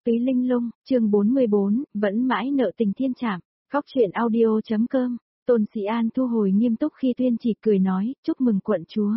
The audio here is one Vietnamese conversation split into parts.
Túy Linh Lung, chương 44, vẫn mãi nợ tình thiên trảm. Góc truyện audio.com. Tôn Sĩ An thu hồi nghiêm túc khi tuyên chỉ cười nói, chúc mừng quận chúa.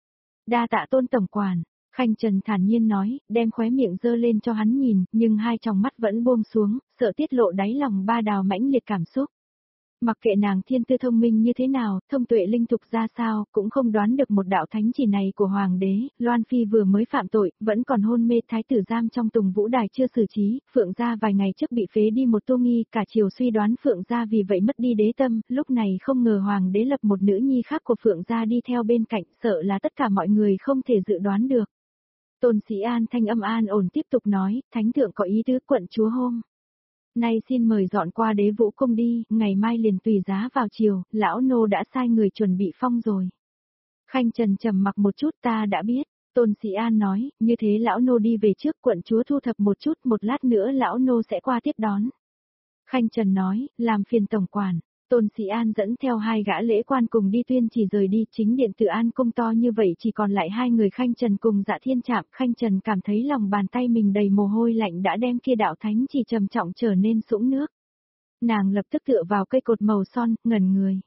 Đa tạ Tôn tổng quản. Khanh Trần thản nhiên nói, đem khóe miệng dơ lên cho hắn nhìn, nhưng hai tròng mắt vẫn buông xuống, sợ tiết lộ đáy lòng ba đào mãnh liệt cảm xúc. Mặc kệ nàng thiên tư thông minh như thế nào, thông tuệ linh thục ra sao, cũng không đoán được một đạo thánh chỉ này của hoàng đế. Loan Phi vừa mới phạm tội, vẫn còn hôn mê, thái tử giam trong Tùng Vũ Đài chưa xử trí, Phượng gia vài ngày trước bị phế đi một tô nghi, cả triều suy đoán Phượng gia vì vậy mất đi đế tâm, lúc này không ngờ hoàng đế lập một nữ nhi khác của Phượng gia đi theo bên cạnh, sợ là tất cả mọi người không thể dự đoán được. Tôn Sĩ An thanh âm an ổn tiếp tục nói, thánh thượng có ý tứ quận chúa hôm nay xin mời dọn qua Đế Vũ Cung đi, ngày mai liền tùy giá vào chiều, lão nô đã sai người chuẩn bị phong rồi. Khanh Trần trầm mặc một chút, ta đã biết. Tôn Sĩ An nói, như thế lão nô đi về trước, quận chúa thu thập một chút, một lát nữa lão nô sẽ qua tiếp đón. Khanh Trần nói, làm phiền tổng quản. Tôn Sĩ An dẫn theo hai gã lễ quan cùng đi tuyên chỉ rời đi, chính điện Tự An cung to như vậy chỉ còn lại hai người Khanh Trần cùng Dạ Thiên Trạm. Khanh Trần cảm thấy lòng bàn tay mình đầy mồ hôi lạnh đã đem kia đạo thánh chỉ trầm trọng trở nên sũng nước. Nàng lập tức tựa vào cây cột màu son, ngẩn người.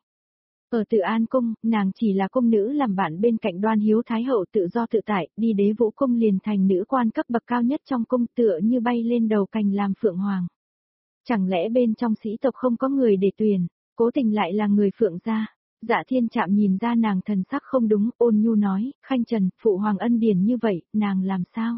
Ở Tự An cung, nàng chỉ là cung nữ làm bạn bên cạnh Đoan Hiếu Thái hậu tự do tự tại, đi Đế Vũ cung liền thành nữ quan cấp bậc cao nhất trong cung, tựa như bay lên đầu cành làm phượng hoàng. Chẳng lẽ bên trong sĩ tộc không có người để tuyển? Cố tình lại là người Phượng gia. Dạ Thiên Trạm nhìn ra nàng thần sắc không đúng, ôn nhu nói, Khanh Trần, phụ hoàng ân điển như vậy, nàng làm sao?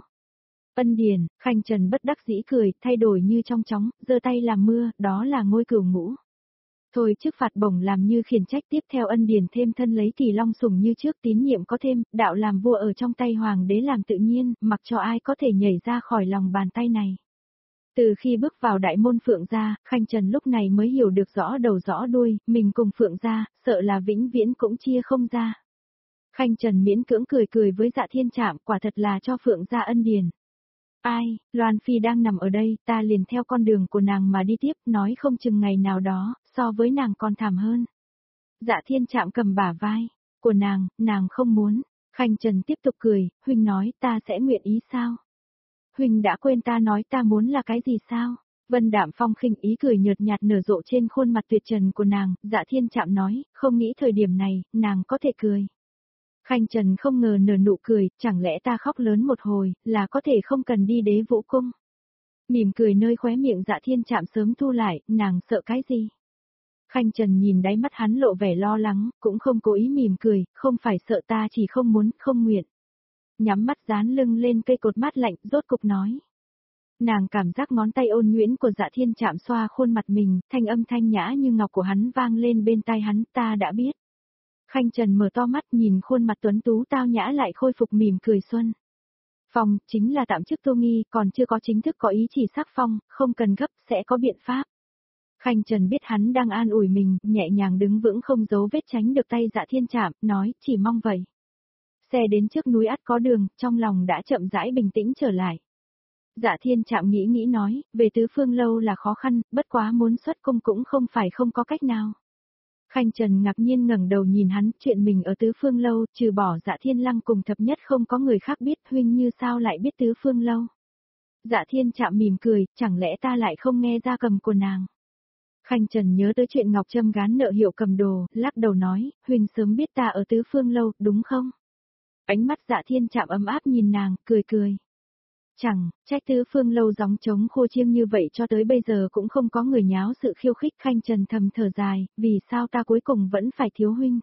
Ân điển, Khanh Trần bất đắc dĩ cười, thay đổi như trong chóng, giơ tay làm mưa, đó là ngôi cửu ngũ. Thôi trước phạt bổng làm như khiển trách, tiếp theo ân điển thêm thân lấy Kỳ Long sủng như trước, tín nhiệm có thêm, đạo làm vua ở trong tay hoàng đế làm tự nhiên, mặc cho ai có thể nhảy ra khỏi lòng bàn tay này. Từ khi bước vào đại môn Phượng gia, Khanh Trần lúc này mới hiểu được rõ đầu rõ đuôi, mình cùng Phượng gia, sợ là vĩnh viễn cũng chia không ra. Khanh Trần miễn cưỡng cười cười với Dạ Thiên Trạm, quả thật là cho Phượng gia ân điển. Ai, Loan Phi đang nằm ở đây, ta liền theo con đường của nàng mà đi tiếp, nói không chừng ngày nào đó, so với nàng còn thảm hơn. Dạ Thiên Trạm cầm bả vai của nàng không muốn. Khanh Trần tiếp tục cười, huynh nói ta sẽ nguyện ý sao? Huynh đã quên ta nói ta muốn là cái gì sao? Vân Đạm Phong khinh ý cười nhợt nhạt nở rộ trên khuôn mặt tuyệt trần của nàng, Dạ Thiên Trạm nói, không nghĩ thời điểm này, nàng có thể cười. Khanh Trần không ngờ nở nụ cười, chẳng lẽ ta khóc lớn một hồi, là có thể không cần đi Đế Vũ cung. Mỉm cười nơi khóe miệng Dạ Thiên Trạm sớm thu lại, nàng sợ cái gì? Khanh Trần nhìn đáy mắt hắn lộ vẻ lo lắng, cũng không cố ý mỉm cười, không phải sợ ta chỉ không muốn, không nguyện. Nhắm mắt dán lưng lên cây cột mát lạnh, rốt cục nói. Nàng cảm giác ngón tay ôn nhuyễn của Dạ Thiên Trạm xoa khuôn mặt mình, thanh âm thanh nhã như ngọc của hắn vang lên bên tai hắn, ta đã biết. Khanh Trần mở to mắt nhìn khuôn mặt tuấn tú tao nhã lại khôi phục mỉm cười xuân. Phong, chính là tạm chức Tô Nghi, còn chưa có chính thức có ý chỉ sắc phong, không cần gấp, sẽ có biện pháp. Khanh Trần biết hắn đang an ủi mình, nhẹ nhàng đứng vững không giấu vết tránh được tay Dạ Thiên Trạm, nói, chỉ mong vậy. Xe đến trước núi ắt có đường, trong lòng đã chậm rãi bình tĩnh trở lại. Dạ Thiên Trạm nghĩ nói, về Tứ Phương Lâu là khó khăn, bất quá muốn xuất cung cũng không phải không có cách nào. Khanh Trần ngạc nhiên ngẩng đầu nhìn hắn, chuyện mình ở Tứ Phương Lâu, trừ bỏ Dạ Thiên Lăng cùng thập nhất không có người khác biết, huynh như sao lại biết Tứ Phương Lâu. Dạ Thiên Trạm mỉm cười, chẳng lẽ ta lại không nghe ra cầm của nàng. Khanh Trần nhớ tới chuyện Ngọc Trâm gán nợ hiệu cầm đồ, lắc đầu nói, huynh sớm biết ta ở Tứ Phương Lâu, đúng không? Ánh mắt Dạ Thiên Trạm ấm áp nhìn nàng, cười. Chẳng, trách Tứ Phương Lâu gióng trống khô chiêng như vậy cho tới bây giờ cũng không có người nháo sự khiêu khích. Khanh Trần thầm thở dài, vì sao ta cuối cùng vẫn phải thiếu huynh?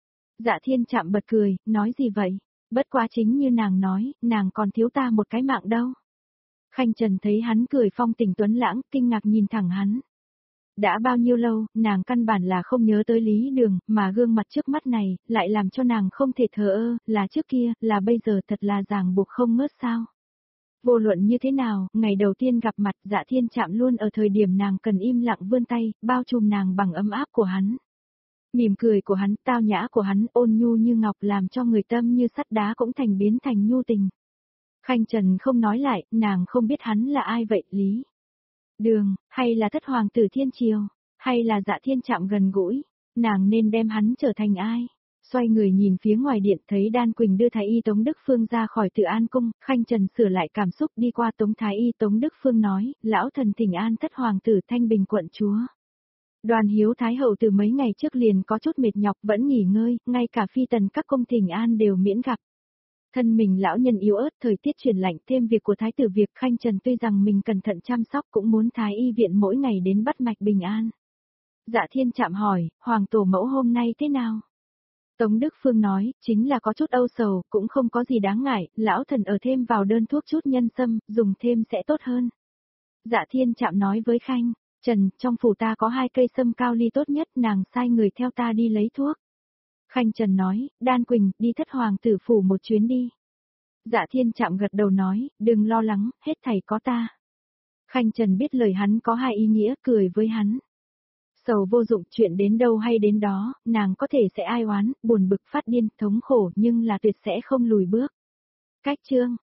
Dạ Thiên Trạm bật cười, nói gì vậy? Bất quá chính như nàng nói, nàng còn thiếu ta một cái mạng đâu. Khanh Trần thấy hắn cười phong tình tuấn lãng, kinh ngạc nhìn thẳng hắn. Đã bao nhiêu lâu, nàng căn bản là không nhớ tới Lý Đường, mà gương mặt trước mắt này, lại làm cho nàng không thể thờ ơ, là trước kia, là bây giờ thật là ràng buộc không ngớt sao. Vô luận như thế nào, ngày đầu tiên gặp mặt Dạ Thiên Trạm luôn ở thời điểm nàng cần im lặng vươn tay, bao trùm nàng bằng ấm áp của hắn. Mỉm cười của hắn, tao nhã của hắn, ôn nhu như ngọc làm cho người tâm như sắt đá cũng biến thành nhu tình. Khanh Trần không nói lại, nàng không biết hắn là ai vậy, Lý Đường, hay là thất hoàng tử thiên triều, hay là Dạ Thiên Trạm gần gũi, nàng nên đem hắn trở thành ai? Xoay người nhìn phía ngoài điện thấy Đan Quỳnh đưa Thái Y Tống Đức Phương ra khỏi Tự An Cung, Khanh Trần sửa lại cảm xúc đi qua Tống Thái Y Tống Đức Phương nói, lão thần thỉnh an thất hoàng tử Thanh Bình quận chúa. Đoàn Hiếu Thái Hậu từ mấy ngày trước liền có chút mệt nhọc vẫn nghỉ ngơi, ngay cả phi tần các cung thỉnh an đều miễn gặp. Thân mình lão nhân yếu ớt thời tiết chuyển lạnh thêm việc của Thái tử việc Khanh Trần tuy rằng mình cẩn thận chăm sóc cũng muốn Thái Y viện mỗi ngày đến bắt mạch bình an. Dạ Thiên Trạm hỏi, Hoàng tổ mẫu hôm nay thế nào? Tống Đức Phương nói, chính là có chút âu sầu, cũng không có gì đáng ngại, lão thần ở thêm vào đơn thuốc chút nhân sâm, dùng thêm sẽ tốt hơn. Dạ Thiên Trạm nói với Khanh Trần, trong phủ ta có 2 cây sâm cao ly tốt nhất, nàng sai người theo ta đi lấy thuốc. Khanh Trần nói, Đan Quỳnh, đi thất hoàng tử phủ một chuyến đi. Dạ Thiên Trạm gật đầu nói, đừng lo lắng, hết thảy có ta. Khanh Trần biết lời hắn có 2 ý nghĩa, cười với hắn. Sầu vô dụng, chuyện đến đâu hay đến đó, nàng có thể sẽ ai oán, buồn bực phát điên, thống khổ nhưng là tuyệt sẽ không lùi bước. Cách chương